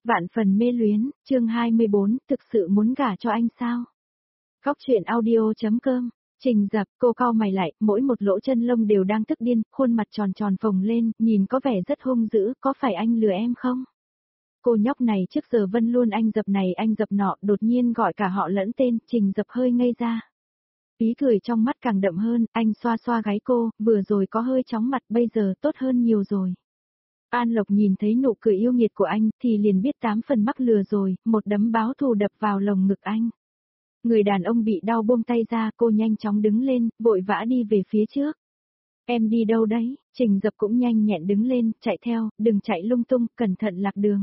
Vạn phần mê luyến, chương 24, thực sự muốn gả cho anh sao? Góc truyện audio.com. Trình Dập, cô cau mày lại, mỗi một lỗ chân lông đều đang tức điên, khuôn mặt tròn tròn phồng lên, nhìn có vẻ rất hung dữ, có phải anh lừa em không? Cô nhóc này trước giờ Vân luôn anh Dập này anh Dập nọ, đột nhiên gọi cả họ lẫn tên, Trình Dập hơi ngây ra. Ý cười trong mắt càng đậm hơn, anh xoa xoa gáy cô, vừa rồi có hơi chóng mặt, bây giờ tốt hơn nhiều rồi. An Lộc nhìn thấy nụ cười yêu nghiệt của anh thì liền biết 8 phần mắc lừa rồi, một đấm báo thù đập vào lồng ngực anh. Người đàn ông bị đau buông tay ra, cô nhanh chóng đứng lên, vội vã đi về phía trước. Em đi đâu đấy? Trình Dập cũng nhanh nhẹn đứng lên, chạy theo, đừng chạy lung tung, cẩn thận lạc đường.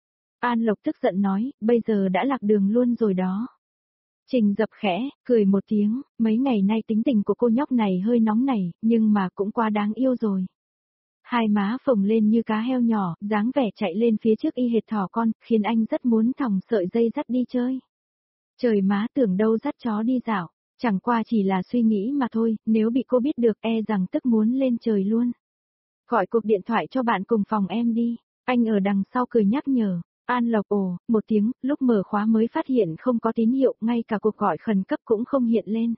An Lộc tức giận nói, bây giờ đã lạc đường luôn rồi đó. Trình Dập khẽ, cười một tiếng, mấy ngày nay tính tình của cô nhóc này hơi nóng nảy, nhưng mà cũng quá đáng yêu rồi. Hai má phồng lên như cá heo nhỏ, dáng vẻ chạy lên phía trước y hệt thỏ con, khiến anh rất muốn thòng sợi dây dắt đi chơi. Trời má tưởng đâu dắt chó đi dạo, chẳng qua chỉ là suy nghĩ mà thôi, nếu bị cô biết được e rằng tức muốn lên trời luôn. Gọi cuộc điện thoại cho bạn cùng phòng em đi, anh ở đằng sau cười nhắc nhở. An Lộc ồ, một tiếng, lúc mở khóa mới phát hiện không có tín hiệu, ngay cả cuộc gọi khẩn cấp cũng không hiện lên.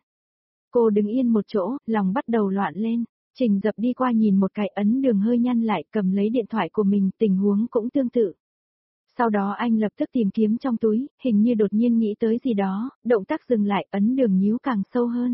Cô đứng yên một chỗ, lòng bắt đầu loạn lên. Trình Dập đi qua nhìn một cái, ấn đường hơi nhăn lại, cầm lấy điện thoại của mình, tình huống cũng tương tự. Sau đó anh lập tức tìm kiếm trong túi, hình như đột nhiên nghĩ tới gì đó, động tác dừng lại, ấn đường nhíu càng sâu hơn.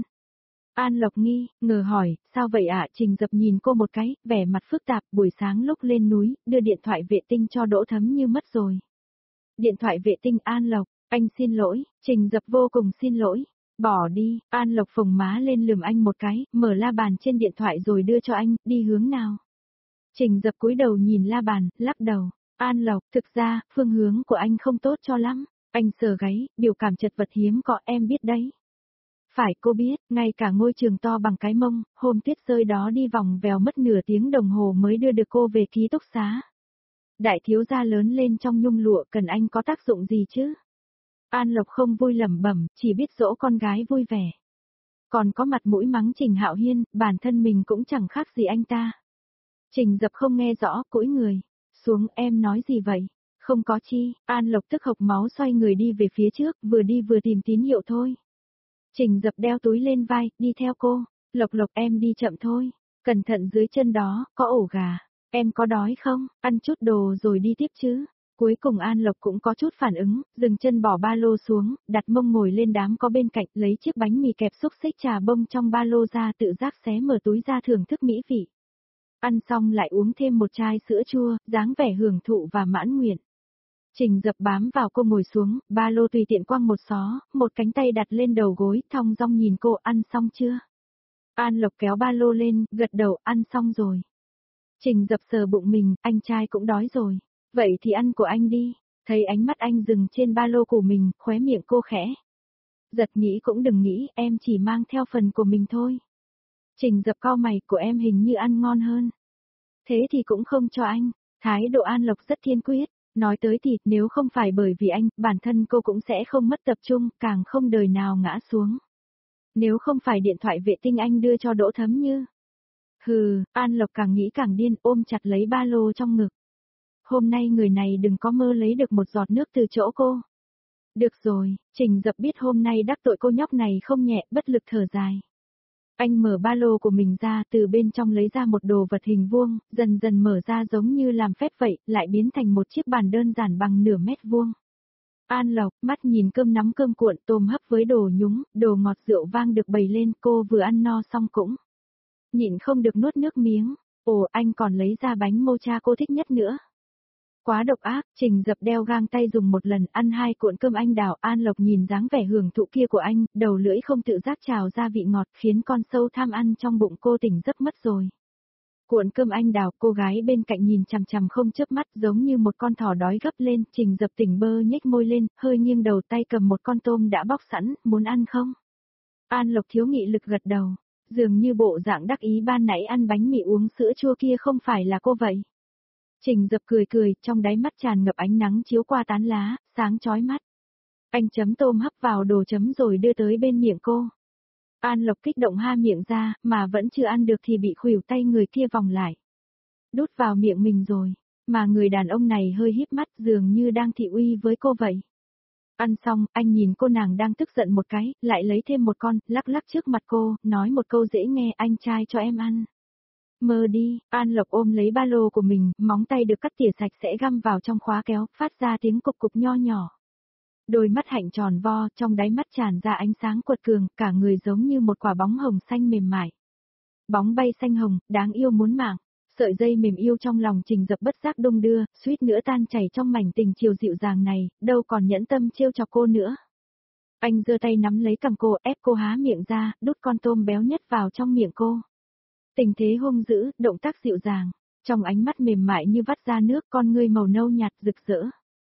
An Lộc ngờ hỏi, sao vậy ạ? Trình Dập nhìn cô một cái, vẻ mặt phức tạp, buổi sáng lúc lên núi, đưa điện thoại vệ tinh cho Đỗ Thấm Như mất rồi. Điện thoại vệ tinh An Lộc, anh xin lỗi, Trình Dập vô cùng xin lỗi. Bỏ đi, An Lộc phồng má lên lườm anh một cái, mở la bàn trên điện thoại rồi đưa cho anh, đi hướng nào. Trình Dập cúi đầu nhìn la bàn, lắc đầu. An Lộc, thực ra, phương hướng của anh không tốt cho lắm. Anh sờ gáy, biểu cảm chật vật hiếm có, em biết đấy. Phải, cô biết, ngay cả ngôi trường to bằng cái mông, hôm tuyết rơi đó đi vòng vèo mất nửa tiếng đồng hồ mới đưa được cô về ký túc xá. Đại thiếu gia lớn lên trong nhung lụa, cần anh có tác dụng gì chứ? An Lộc không vui lẩm bẩm, chỉ biết dỗ con gái vui vẻ. Còn có mặt mũi mắng Trình Hạo Hiên, bản thân mình cũng chẳng khác gì anh ta. Trình Dập không nghe rõ, cũi người. Xuống, em nói gì vậy? Không có chi, An Lộc tức hộc máu xoay người đi về phía trước, vừa đi vừa tìm tín hiệu thôi. Trình Dập đeo túi lên vai, đi theo cô. Lộc em đi chậm thôi. Cẩn thận dưới chân đó, có ổ gà. Em có đói không? Ăn chút đồ rồi đi tiếp chứ. Cuối cùng An Lộc cũng có chút phản ứng, dừng chân bỏ ba lô xuống, đặt mông ngồi lên đám có bên cạnh, lấy chiếc bánh mì kẹp xúc xích trà bông trong ba lô ra, tự giác xé mở túi ra thưởng thức mỹ vị. Ăn xong lại uống thêm một chai sữa chua, dáng vẻ hưởng thụ và mãn nguyện. Trình Dập bám vào cô ngồi xuống, ba lô tùy tiện quăng một xó, một cánh tay đặt lên đầu gối, thong dong nhìn cô. Ăn xong chưa? An Lộc kéo ba lô lên, gật đầu. Ăn xong rồi. Trình Dập sờ bụng mình, anh trai cũng đói rồi. Vậy thì ăn của anh đi. Thấy ánh mắt anh dừng trên ba lô của mình, khóe miệng cô khẽ. Giật nghĩ cũng đừng nghĩ, em chỉ mang theo phần của mình thôi. Trình Dập cau mày, của em hình như ăn ngon hơn. Thế thì cũng không cho anh. Thái độ An Lộc rất kiên quyết. Nói tới thì, nếu không phải bởi vì anh, bản thân cô cũng sẽ không mất tập trung, càng không đời nào ngã xuống. Nếu không phải điện thoại vệ tinh anh đưa cho Đỗ Thấm Như. Hừ, An Lộc càng nghĩ càng điên, ôm chặt lấy ba lô trong ngực. Hôm nay người này đừng có mơ lấy được một giọt nước từ chỗ cô. Được rồi, Trình Dập biết hôm nay đắc tội cô nhóc này không nhẹ, bất lực thở dài. Anh mở ba lô của mình ra, từ bên trong lấy ra một đồ vật hình vuông, dần dần mở ra giống như làm phép vậy, lại biến thành một chiếc bàn đơn giản bằng nửa mét vuông. An Lộc, mắt nhìn cơm nắm cơm cuộn, tôm hấp với đồ nhúng, đồ ngọt rượu vang được bày lên, cô vừa ăn no xong cũng nhịn không được nuốt nước miếng. Ồ, anh còn lấy ra bánh mocha cô thích nhất nữa. Quá độc ác, Trình Dập đeo găng tay dùng một lần, ăn 2 cuộn cơm anh đào. An Lộc nhìn dáng vẻ hưởng thụ kia của anh, đầu lưỡi không tự giác trào ra vị ngọt, khiến con sâu tham ăn trong bụng cô tỉnh giấc mất rồi. Cuộn cơm anh đào, cô gái bên cạnh nhìn chằm chằm không chớp mắt, giống như một con thỏ đói gấp lên. Trình Dập tỉnh bơ nhếch môi lên, hơi nghiêng đầu, tay cầm một con tôm đã bóc sẵn, muốn ăn không? An Lộc thiếu nghị lực gật đầu, dường như bộ dạng đắc ý ban nãy ăn bánh mì uống sữa chua kia không phải là cô vậy. Trình Dập cười, trong đáy mắt tràn ngập ánh nắng chiếu qua tán lá, sáng chói mắt. Anh chấm tôm hấp vào đồ chấm rồi đưa tới bên miệng cô. An Lộc kích động ha miệng ra, mà vẫn chưa ăn được thì bị khuỷu tay người kia vòng lại. Đút vào miệng mình rồi. Mà người đàn ông này hơi híp mắt dường như đang thị uy với cô vậy. Ăn xong, anh nhìn cô nàng đang tức giận một cái, lại lấy thêm một con, lắc lắc trước mặt cô, nói một câu dễ nghe anh trai cho em ăn. Mơ đi, An Lộc ôm lấy ba lô của mình, móng tay được cắt tỉa sạch sẽ găm vào trong khóa kéo, phát ra tiếng cục cục nho nhỏ. Đôi mắt hạnh tròn vo, trong đáy mắt tràn ra ánh sáng quật cường, cả người giống như một quả bóng hồng xanh mềm mại. Bóng bay xanh hồng, đáng yêu muốn mạng. Sợi dây mềm yêu trong lòng Trình Dập bất giác đung đưa, suýt nữa tan chảy trong mảnh tình chiều dịu dàng này, đâu còn nhẫn tâm trêu chọc cô nữa. Anh giơ tay nắm lấy cằm cô, ép cô há miệng ra, đút con tôm béo nhất vào trong miệng cô. Tình thế hung dữ, động tác dịu dàng, trong ánh mắt mềm mại như vắt ra nước, con ngươi màu nâu nhạt rực rỡ.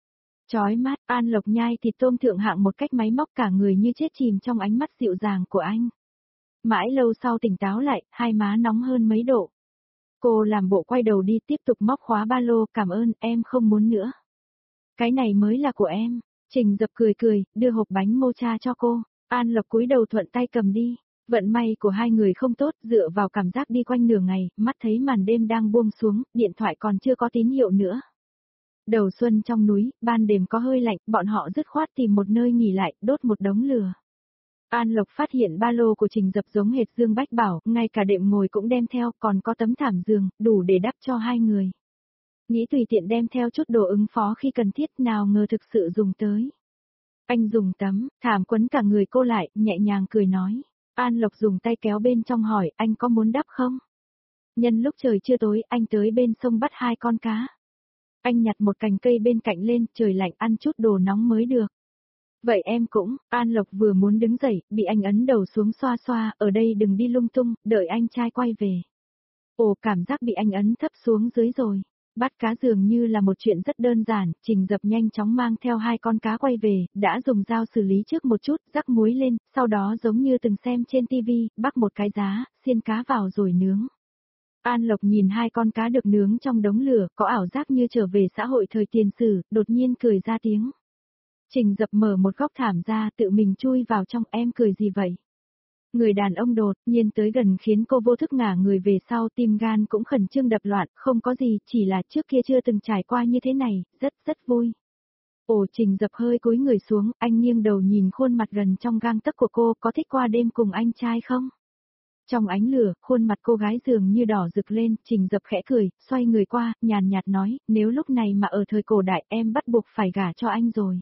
Chói mắt, An Lộc nhai thịt tôm thượng hạng một cách máy móc, cả người như chết chìm trong ánh mắt dịu dàng của anh. Mãi lâu sau tỉnh táo lại, hai má nóng hơn mấy độ. Cô làm bộ quay đầu đi, tiếp tục móc khóa ba lô, cảm ơn, em không muốn nữa. Cái này mới là của em. Trình Dập cười cười, đưa hộp bánh mocha cho cô. An Lộc cúi đầu thuận tay cầm đi. Vận may của hai người không tốt, dựa vào cảm giác đi quanh nửa ngày, mắt thấy màn đêm đang buông xuống, điện thoại còn chưa có tín hiệu nữa. Đầu xuân trong núi, ban đêm có hơi lạnh, bọn họ dứt khoát tìm một nơi nghỉ lại, đốt một đống lửa. An Lộc phát hiện ba lô của Trình Dập giống hệt Dương Bách Bảo, ngay cả đệm ngồi cũng đem theo, còn có tấm thảm giường, đủ để đắp cho hai người. Nghĩ tùy tiện đem theo chút đồ ứng phó khi cần thiết, nào ngờ thực sự dùng tới. Anh dùng tấm thảm quấn cả người cô lại, nhẹ nhàng cười nói. An Lộc dùng tay kéo bên trong hỏi, anh có muốn đắp không? Nhân lúc trời chưa tối, anh tới bên sông bắt hai con cá. Anh nhặt một cành cây bên cạnh lên, trời lạnh ăn chút đồ nóng mới được. Vậy em cũng, An Lộc vừa muốn đứng dậy, bị anh ấn đầu xuống xoa xoa, ở đây đừng đi lung tung, đợi anh trai quay về. Ồ, cảm giác bị anh ấn thấp xuống dưới rồi. Bắt cá dường như là một chuyện rất đơn giản, Trình Dập nhanh chóng mang theo hai con cá quay về, đã dùng dao xử lý trước một chút, rắc muối lên, sau đó giống như từng xem trên tivi, bắc một cái giá, xiên cá vào rồi nướng. An Lộc nhìn hai con cá được nướng trong đống lửa, có ảo giác như trở về xã hội thời tiền sử, đột nhiên cười ra tiếng. Trình Dập mở một góc thảm ra, tự mình chui vào trong, em cười gì vậy? Người đàn ông đột nhiên tới gần khiến cô vô thức ngả người về sau, tim gan cũng khẩn trương đập loạn, không có gì, chỉ là trước kia chưa từng trải qua như thế này, rất vui. Ồ, Trình Dập hơi cúi người xuống, anh nghiêng đầu nhìn khuôn mặt gần trong gang tấc của cô, có thích qua đêm cùng anh trai không? Trong ánh lửa, khuôn mặt cô gái dường như đỏ rực lên, Trình Dập khẽ cười, xoay người qua, nhàn nhạt nói, nếu lúc này mà ở thời cổ đại em bắt buộc phải gả cho anh rồi.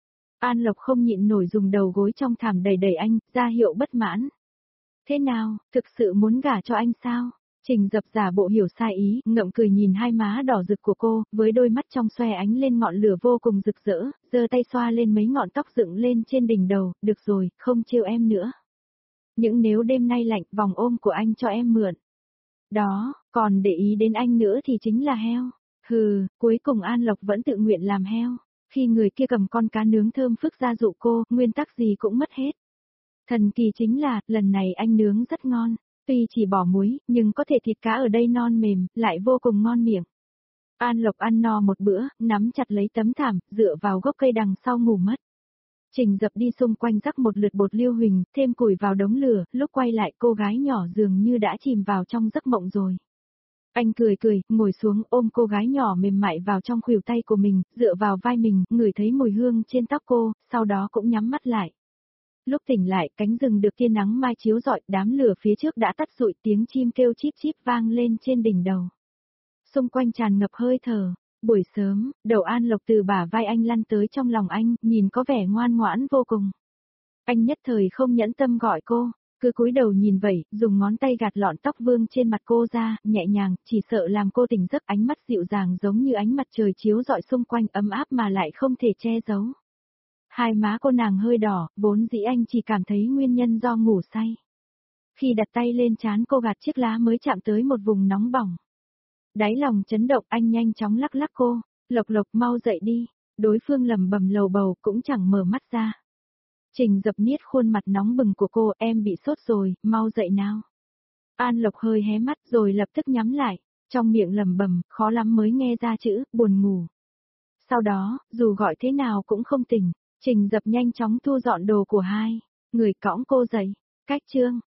An Lộc không nhịn nổi dùng đầu gối trong thảm đẩy đẩy anh, ra hiệu bất mãn. Thế nào, thực sự muốn gả cho anh sao? Trình Dập giả bộ hiểu sai ý, ngậm cười nhìn hai má đỏ rực của cô, với đôi mắt trong xoe ánh lên ngọn lửa vô cùng rực rỡ, giơ tay xoa lên mấy ngọn tóc dựng lên trên đỉnh đầu, được rồi, không trêu em nữa. Những nếu đêm nay lạnh, vòng ôm của anh cho em mượn. Đó, còn để ý đến anh nữa thì chính là heo. Hừ, cuối cùng An Lộc vẫn tự nguyện làm heo. Khi người kia cầm con cá nướng thơm phức ra dụ cô, nguyên tắc gì cũng mất hết. Thần kỳ chính là, lần này anh nướng rất ngon. Tuy chỉ bỏ muối, nhưng có thể thịt cá ở đây non mềm, lại vô cùng ngon miệng. An Lộc ăn no một bữa, nắm chặt lấy tấm thảm, dựa vào gốc cây đằng sau ngủ mất. Trình Dập đi xung quanh rắc một lượt bột lưu huỳnh, thêm củi vào đống lửa, lúc quay lại cô gái nhỏ dường như đã chìm vào trong giấc mộng rồi. Anh cười cười, ngồi xuống ôm cô gái nhỏ mềm mại vào trong khuỷu tay của mình, dựa vào vai mình, ngửi thấy mùi hương trên tóc cô, sau đó cũng nhắm mắt lại. Lúc tỉnh lại, cánh rừng được tia nắng mai chiếu rọi, đám lửa phía trước đã tắt rụi, tiếng chim kêu chíp chíp vang lên trên đỉnh đầu. Xung quanh tràn ngập hơi thở. Buổi sớm, đầu An Lộc từ bả vai anh lăn tới trong lòng anh, nhìn có vẻ ngoan ngoãn vô cùng. Anh nhất thời không nhẫn tâm gọi cô, cứ cúi đầu nhìn vậy, dùng ngón tay gạt lọn tóc vương trên mặt cô ra, nhẹ nhàng, chỉ sợ làm cô tỉnh giấc, ánh mắt dịu dàng giống như ánh mặt trời chiếu rọi xung quanh ấm áp mà lại không thể che giấu. Hai má cô nàng hơi đỏ, vốn dĩ anh chỉ cảm thấy nguyên nhân do ngủ say. Khi đặt tay lên trán cô gạt chiếc lá mới chạm tới một vùng nóng bỏng. Đáy lòng chấn động, anh nhanh chóng lắc lắc cô, Lộc Lộc mau dậy đi, đối phương lẩm bẩm lầu bầu cũng chẳng mở mắt ra. Trình Dập niết khuôn mặt nóng bừng của cô, em bị sốt rồi, mau dậy nào. An Lộc hơi hé mắt rồi lập tức nhắm lại, trong miệng lẩm bẩm, khó lắm mới nghe ra chữ, buồn ngủ. Sau đó, dù gọi thế nào cũng không tỉnh, Trình Dập nhanh chóng thu dọn đồ của hai người cõng cô dậy, cách chương.